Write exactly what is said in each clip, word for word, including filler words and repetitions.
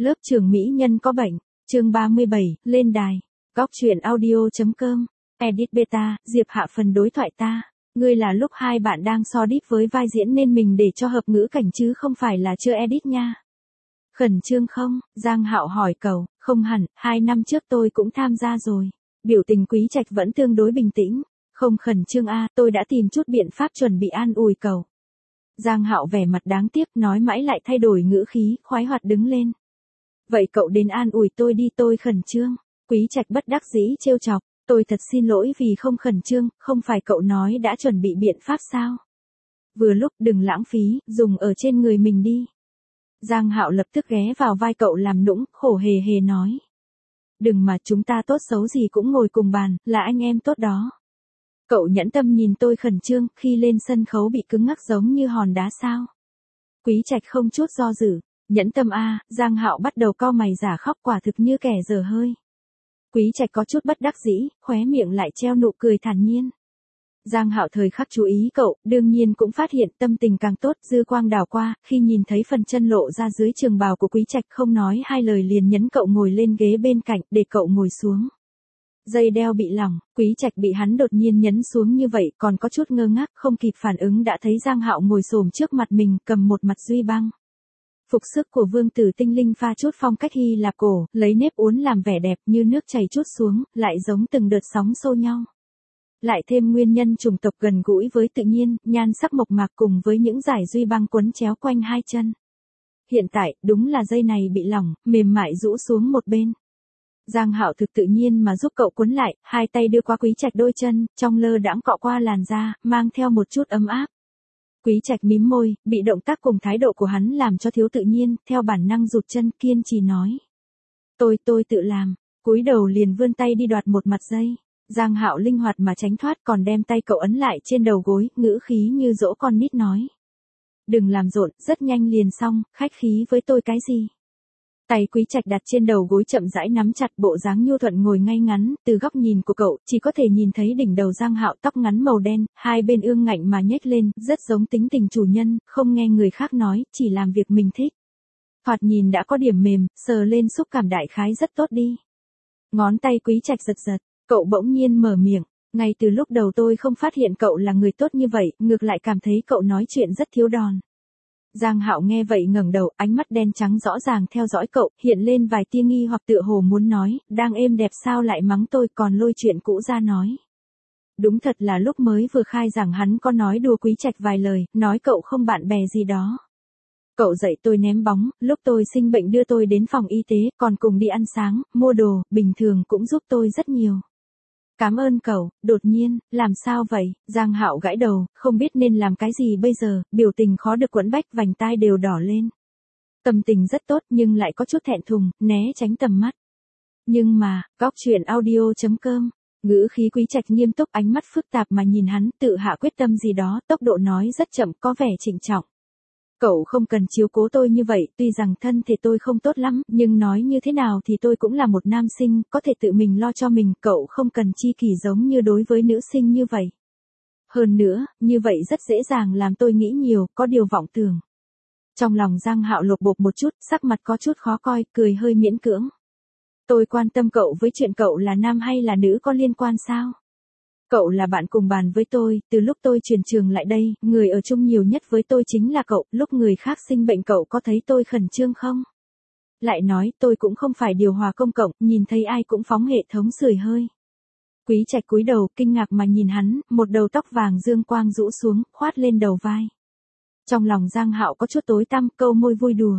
Lớp trưởng mỹ nhân có bệnh, chương ba mươi bảy, lên đài. Góc truyện audio.com, edit beta, Diệp Hạ phần đối thoại ta. Ngươi là lúc hai bạn đang so đít với vai diễn nên mình để cho hợp ngữ cảnh chứ không phải là chưa edit nha. Khẩn trương không? Giang Hạo hỏi cậu. Không hẳn, hai năm trước tôi cũng tham gia rồi. Biểu tình Quý Trạch vẫn tương đối bình tĩnh. Không khẩn trương a, tôi đã tìm chút biện pháp chuẩn bị an ủi cậu. Giang Hạo vẻ mặt đáng tiếc nói mãi lại thay đổi ngữ khí, khoái hoạt đứng lên. Vậy cậu đến an ủi tôi đi, tôi khẩn trương. Quý Trạch bất đắc dĩ trêu chọc. Tôi thật xin lỗi vì không khẩn trương, không phải cậu nói đã chuẩn bị biện pháp sao? Vừa lúc đừng lãng phí, dùng ở trên người mình đi. Giang Hạo lập tức ghé vào vai cậu làm nũng, khổ hề hề nói. Đừng mà, chúng ta tốt xấu gì cũng ngồi cùng bàn, là anh em tốt đó. Cậu nhẫn tâm nhìn tôi khẩn trương, khi lên sân khấu bị cứng ngắc giống như hòn đá sao? Quý Trạch không chút do dự. Nhẫn tâm a, Giang Hạo bắt đầu cau mày giả khóc, quả thực như kẻ dở hơi. Quý Trạch có chút bất đắc dĩ, khóe miệng lại treo nụ cười thản nhiên. Giang Hạo thời khắc chú ý cậu, đương nhiên cũng phát hiện tâm tình càng tốt, dư quang đảo qua, khi nhìn thấy phần chân lộ ra dưới trường bào của Quý Trạch không nói hai lời liền nhấn cậu ngồi lên ghế bên cạnh, để cậu ngồi xuống. Dây đeo bị lỏng, Quý Trạch bị hắn đột nhiên nhấn xuống như vậy, còn có chút ngơ ngác, không kịp phản ứng đã thấy Giang Hạo ngồi xổm trước mặt mình, cầm một mặt duy băng. Phục sức của vương tử tinh linh pha chút phong cách Hy Lạp cổ, lấy nếp uốn làm vẻ đẹp như nước chảy chút xuống, lại giống từng đợt sóng xô nhau. Lại thêm nguyên nhân chủng tộc gần gũi với tự nhiên, nhan sắc mộc mạc cùng với những dải duy băng quấn chéo quanh hai chân. Hiện tại, đúng là dây này bị lỏng, mềm mại rũ xuống một bên. Giang Hạo thực tự nhiên mà giúp cậu quấn lại, hai tay đưa qua Quý Trạch đôi chân, trong lơ đãng cọ qua làn da, mang theo một chút ấm áp. Quý Trạch mím môi, bị động tác cùng thái độ của hắn làm cho thiếu tự nhiên, theo bản năng rụt chân, kiên trì nói. Tôi, tôi tự làm, cúi đầu liền vươn tay đi đoạt một mặt dây. Giang Hạo linh hoạt mà tránh thoát, còn đem tay cậu ấn lại trên đầu gối, ngữ khí như dỗ con nít nói. Đừng làm rộn, rất nhanh liền xong, khách khí với tôi cái gì. Tay Quý Trạch đặt trên đầu gối chậm rãi nắm chặt, bộ dáng nhu thuận ngồi ngay ngắn, từ góc nhìn của cậu, chỉ có thể nhìn thấy đỉnh đầu Giang Hạo, tóc ngắn màu đen, hai bên ương ngạnh mà nhếch lên, rất giống tính tình chủ nhân, không nghe người khác nói, chỉ làm việc mình thích. Thoạt nhìn đã có điểm mềm, sờ lên xúc cảm đại khái rất tốt đi. Ngón tay Quý Trạch giật giật, cậu bỗng nhiên mở miệng, ngay từ lúc đầu tôi không phát hiện cậu là người tốt như vậy, ngược lại cảm thấy cậu nói chuyện rất thiếu đòn. Giang Hạo nghe vậy ngẩng đầu, ánh mắt đen trắng rõ ràng theo dõi cậu, hiện lên vài tia nghi hoặc tựa hồ muốn nói, đang êm đẹp sao lại mắng tôi, còn lôi chuyện cũ ra nói. Đúng thật là lúc mới vừa khai rằng hắn có nói đùa Quý Trạch vài lời, nói cậu không bạn bè gì đó. Cậu dạy tôi ném bóng, lúc tôi sinh bệnh đưa tôi đến phòng y tế, còn cùng đi ăn sáng, mua đồ, bình thường cũng giúp tôi rất nhiều. Cảm ơn cậu. Đột nhiên, làm sao vậy? Giang Hạo gãi đầu, không biết nên làm cái gì bây giờ, biểu tình khó được quẫn bách, vành tai đều đỏ lên. Tâm tình rất tốt nhưng lại có chút thẹn thùng, né tránh tầm mắt. Nhưng mà, góc truyện audio.com, ngữ khí Quý Trạch nghiêm túc, ánh mắt phức tạp mà nhìn hắn, tự hạ quyết tâm gì đó, tốc độ nói rất chậm, có vẻ trịnh trọng. Cậu không cần chiếu cố tôi như vậy, tuy rằng thân thể tôi không tốt lắm, nhưng nói như thế nào thì tôi cũng là một nam sinh, có thể tự mình lo cho mình, cậu không cần chi kỷ giống như đối với nữ sinh như vậy. Hơn nữa, như vậy rất dễ dàng làm tôi nghĩ nhiều, có điều vọng tưởng. Trong lòng Giang Hạo lột bột một chút, sắc mặt có chút khó coi, cười hơi miễn cưỡng. Tôi quan tâm cậu với chuyện cậu là nam hay là nữ có liên quan sao? Cậu là bạn cùng bàn với tôi, từ lúc tôi chuyển trường lại đây, người ở chung nhiều nhất với tôi chính là cậu, lúc người khác sinh bệnh cậu có thấy tôi khẩn trương không? Lại nói, tôi cũng không phải điều hòa công cộng, nhìn thấy ai cũng phóng hệ thống sưởi hơi. Quý Trạch cúi đầu, kinh ngạc mà nhìn hắn, một đầu tóc vàng dương quang rũ xuống, khoát lên đầu vai. Trong lòng Giang Hạo có chút tối tăm, câu môi vui đùa.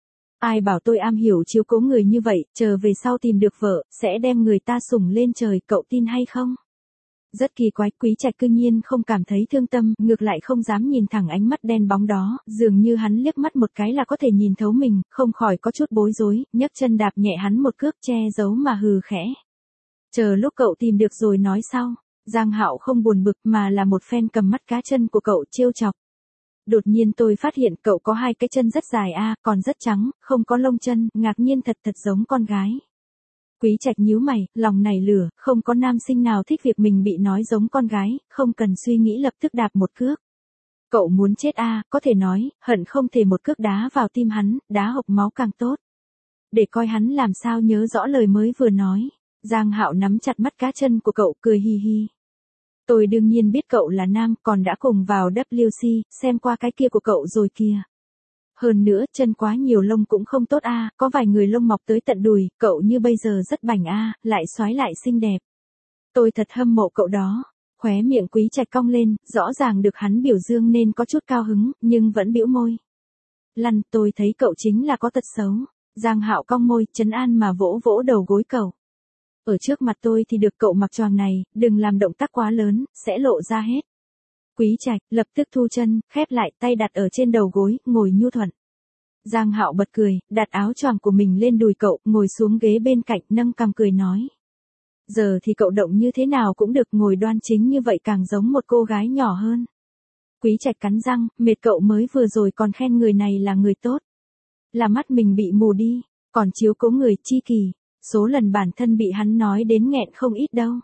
Ai bảo tôi am hiểu chiếu cố người như vậy, chờ về sau tìm được vợ, sẽ đem người ta sủng lên trời, cậu tin hay không? Rất kỳ quái, Quý Trạch cư nhiên không cảm thấy thương tâm, ngược lại không dám nhìn thẳng ánh mắt đen bóng đó, dường như hắn liếc mắt một cái là có thể nhìn thấu mình, không khỏi có chút bối rối, nhấc chân đạp nhẹ hắn một cước, che giấu mà hừ khẽ. Chờ lúc cậu tìm được rồi nói sau. Giang Hạo không buồn bực mà là một phen cầm mắt cá chân của cậu trêu chọc. Đột nhiên tôi phát hiện cậu có hai cái chân rất dài a, còn rất trắng, không có lông chân, ngạc nhiên thật thật giống con gái. Quý Trạch nhíu mày, lòng nảy lửa, không có nam sinh nào thích việc mình bị nói giống con gái, không cần suy nghĩ lập tức đạp một cước. Cậu muốn chết a, có thể nói, hận không thể một cước đá vào tim hắn, đá hộc máu càng tốt. để coi hắn làm sao nhớ rõ lời mới vừa nói. Giang Hạo nắm chặt mắt cá chân của cậu, cười hi hi. Tôi đương nhiên biết cậu là nam, còn đã cùng vào W C, xem qua cái kia của cậu rồi kìa. Hơn nữa, chân quá nhiều lông cũng không tốt a, có vài người lông mọc tới tận đùi, cậu như bây giờ rất bảnh a, lại xoái lại xinh đẹp. Tôi thật hâm mộ cậu đó. Khóe miệng Quý Trạch cong lên, rõ ràng được hắn biểu dương nên có chút cao hứng, nhưng vẫn bĩu môi. Lăn, tôi thấy cậu chính là có tật xấu. Giang Hạo cong môi, trấn an mà vỗ vỗ đầu gối cậu. Ở trước mặt tôi thì được cậu mặc choàng này, đừng làm động tác quá lớn, sẽ lộ ra hết. Quý Trạch lập tức thu chân, khép lại, tay đặt ở trên đầu gối, ngồi nhu thuận. Giang Hạo bật cười, đặt áo choàng của mình lên đùi cậu, ngồi xuống ghế bên cạnh, nâng cằm cười nói. Giờ thì cậu động như thế nào cũng được, ngồi đoan chính như vậy càng giống một cô gái nhỏ hơn. Quý Trạch cắn răng, mệt cậu mới vừa rồi còn khen người này là người tốt. Là mắt mình bị mù đi, còn chiếu cố người chi kỷ, số lần bản thân bị hắn nói đến nghẹn không ít đâu.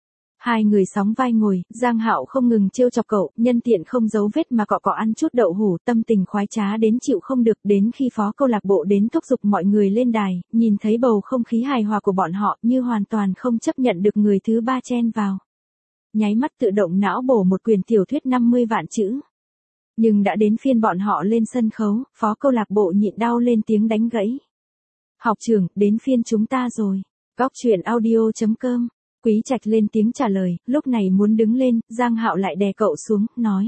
Hai người sóng vai ngồi, Giang Hạo không ngừng trêu chọc cậu, nhân tiện không giấu vết mà cọ cọ ăn chút đậu hủ, tâm tình khoái trá đến chịu không được, đến khi phó câu lạc bộ đến thúc giục mọi người lên đài, nhìn thấy bầu không khí hài hòa của bọn họ như hoàn toàn không chấp nhận được người thứ ba chen vào. Nháy mắt tự động não bổ một quyển tiểu thuyết năm mươi vạn chữ. Nhưng đã đến phiên bọn họ lên sân khấu, phó câu lạc bộ nhịn đau lên tiếng đánh gãy. Học trưởng, đến phiên chúng ta rồi. Góc truyện audio chấm com. Quý Trạch lên tiếng trả lời, lúc này muốn đứng lên, Giang Hạo lại đè cậu xuống, nói.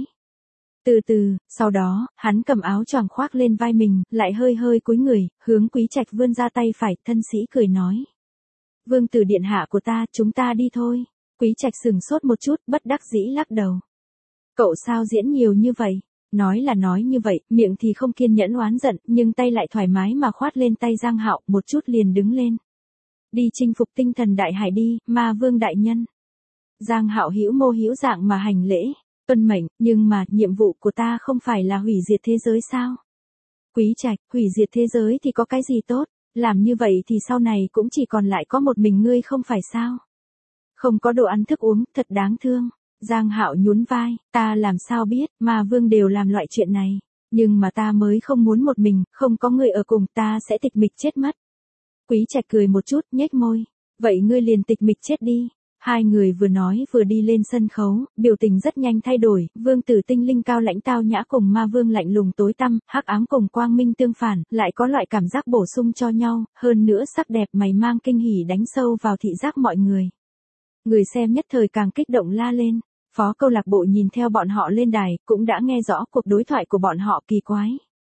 Từ từ, sau đó, hắn cầm áo choàng khoác lên vai mình, lại hơi hơi cúi người, hướng Quý Trạch vươn ra tay phải, thân sĩ cười nói. Vương tử điện hạ của ta, chúng ta đi thôi. Quý Trạch sừng sốt một chút, bất đắc dĩ lắc đầu. Cậu sao diễn nhiều như vậy? Nói là nói như vậy, miệng thì không kiên nhẫn oán giận, nhưng tay lại thoải mái mà khoát lên tay Giang Hạo, một chút liền đứng lên. Đi chinh phục tinh thần đại hải đi, Ma Vương đại nhân. Giang Hạo hữu mô hữu dạng mà hành lễ, tuân mệnh, nhưng mà, nhiệm vụ của ta không phải là hủy diệt thế giới sao? Quý Trạch, hủy diệt thế giới thì có cái gì tốt, làm như vậy thì sau này cũng chỉ còn lại có một mình ngươi không phải sao? Không có đồ ăn thức uống, thật đáng thương. Giang Hạo nhún vai, ta làm sao biết, Ma Vương đều làm loại chuyện này, nhưng mà ta mới không muốn một mình, không có người ở cùng, ta sẽ tịch mịch chết mất. Quý Trạch cười một chút, nhếch môi. Vậy ngươi liền tịch mịch chết đi. Hai người vừa nói vừa đi lên sân khấu, biểu tình rất nhanh thay đổi, vương tử tinh linh cao lãnh tao nhã cùng ma vương lạnh lùng tối tăm, hắc ám cùng quang minh tương phản, lại có loại cảm giác bổ sung cho nhau, hơn nữa sắc đẹp mày mang kinh hỉ đánh sâu vào thị giác mọi người. Người xem nhất thời càng kích động la lên. Phó câu lạc bộ nhìn theo bọn họ lên đài, cũng đã nghe rõ cuộc đối thoại của bọn họ kỳ quái.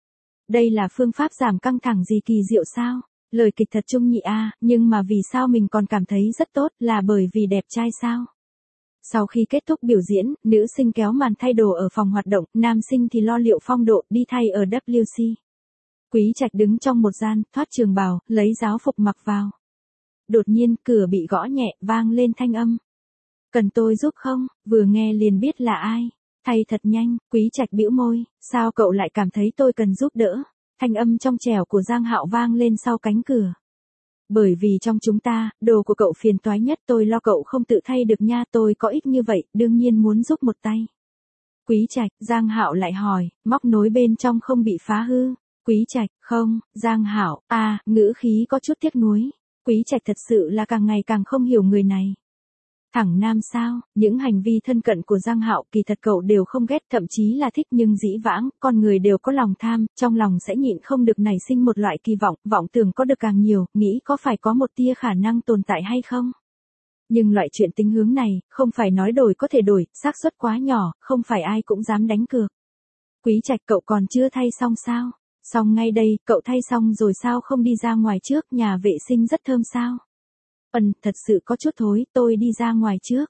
Đây là phương pháp giảm căng thẳng gì kỳ diệu sao? Lời kịch thật trung nhị a, nhưng mà vì sao mình còn cảm thấy rất tốt, là bởi vì đẹp trai sao? Sau khi kết thúc biểu diễn, nữ sinh kéo màn thay đồ ở phòng hoạt động, nam sinh thì lo liệu phong độ, đi thay ở W C. Quý Trạch đứng trong một gian, thoát trường bào, lấy giáo phục mặc vào. Đột nhiên, cửa bị gõ nhẹ, vang lên thanh âm. Cần tôi giúp không? Vừa nghe liền biết là ai. Thay thật nhanh, Quý Trạch bĩu môi, sao cậu lại cảm thấy tôi cần giúp đỡ? Thanh âm trong trẻo của Giang Hạo vang lên sau cánh cửa. Bởi vì trong chúng ta, đồ của cậu phiền toái nhất, tôi lo cậu không tự thay được nha, tôi có ít như vậy, đương nhiên muốn giúp một tay. Quý Trạch, Giang Hạo lại hỏi, móc nối bên trong không bị phá hư? Quý Trạch, không, Giang Hạo, à, ngữ khí có chút tiếc nuối. Quý Trạch thật sự là càng ngày càng không hiểu người này. Thẳng nam sao, những hành vi thân cận của Giang Hạo kỳ thật cậu đều không ghét, thậm chí là thích, nhưng dĩ vãng, con người đều có lòng tham, trong lòng sẽ nhịn không được nảy sinh một loại kỳ vọng, vọng tưởng có được càng nhiều, nghĩ có phải có một tia khả năng tồn tại hay không. Nhưng loại chuyện tính hướng này, không phải nói đổi có thể đổi, xác suất quá nhỏ, không phải ai cũng dám đánh cược. Quý Trạch, cậu còn chưa thay xong sao? Xong ngay đây, cậu thay xong rồi sao không đi ra ngoài trước, nhà vệ sinh rất thơm sao? Ừm, thật sự có chút thối, tôi đi ra ngoài trước.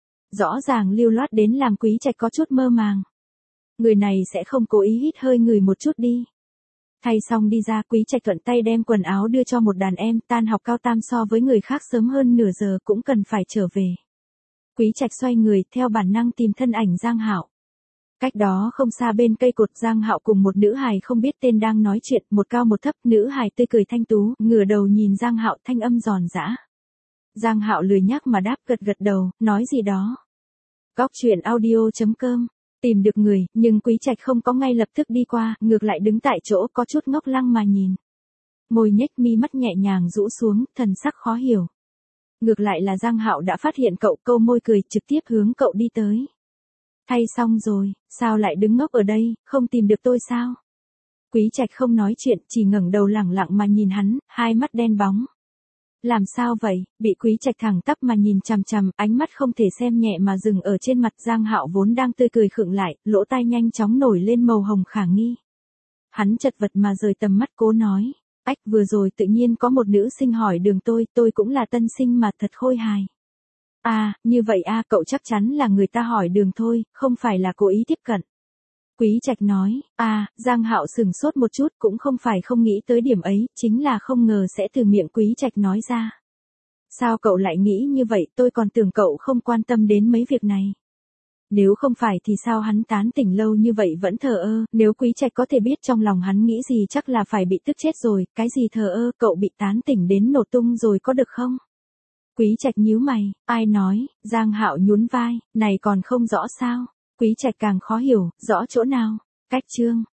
Rõ ràng lưu loát đến làm Quý Trạch có chút mơ màng. Người này sẽ không cố ý hít hơi người một chút đi. Thay xong đi ra, Quý Trạch thuận tay đem quần áo đưa cho một đàn em, tan học cao tam so với người khác sớm hơn nửa giờ cũng cần phải trở về. Quý Trạch xoay người, theo bản năng tìm thân ảnh Giang Hạo. Cách đó không xa bên cây cột, Giang Hạo cùng một nữ hài không biết tên đang nói chuyện, một cao một thấp, nữ hài tươi cười thanh tú, ngửa đầu nhìn Giang Hạo, thanh âm giòn giã. Giang Hạo lười nhác mà đáp, gật gật đầu, nói gì đó. Góc truyện audio chấm com. Tìm được người, nhưng Quý Trạch không có ngay lập tức đi qua, ngược lại đứng tại chỗ có chút ngốc lăng mà nhìn. Môi nhếch mi mắt nhẹ nhàng rũ xuống, thần sắc khó hiểu. Ngược lại là Giang Hạo đã phát hiện cậu, câu môi cười, trực tiếp hướng cậu đi tới. Thay xong rồi, sao lại đứng ngốc ở đây, không tìm được tôi sao? Quý Trạch không nói chuyện, chỉ ngẩng đầu lẳng lặng mà nhìn hắn, hai mắt đen bóng. Làm sao vậy? Bị Quý Trạch thẳng tắp mà nhìn chằm chằm, ánh mắt không thể xem nhẹ mà dừng ở trên mặt Giang Hạo vốn đang tươi cười khựng lại, lỗ tai nhanh chóng nổi lên màu hồng khả nghi. Hắn chật vật mà rời tầm mắt cố nói, ách vừa rồi tự nhiên có một nữ sinh hỏi đường tôi, tôi cũng là tân sinh mà thật khôi hài. À, như vậy a, cậu chắc chắn là người ta hỏi đường thôi, không phải là cố ý tiếp cận. Quý Trạch nói, à, Giang Hạo sừng sốt một chút, cũng không phải không nghĩ tới điểm ấy, chính là không ngờ sẽ từ miệng Quý Trạch nói ra. Sao cậu lại nghĩ như vậy, tôi còn tưởng cậu không quan tâm đến mấy việc này. Nếu không phải thì sao hắn tán tỉnh lâu như vậy vẫn thờ ơ, nếu Quý Trạch có thể biết trong lòng hắn nghĩ gì chắc là phải bị tức chết rồi, cái gì thờ ơ, cậu bị tán tỉnh đến nổ tung rồi có được không? Quý Trạch nhíu mày, ai nói? Giang Hạo nhún vai, này còn không rõ sao? Quý Trạch càng khó hiểu, rõ chỗ nào? Cách chương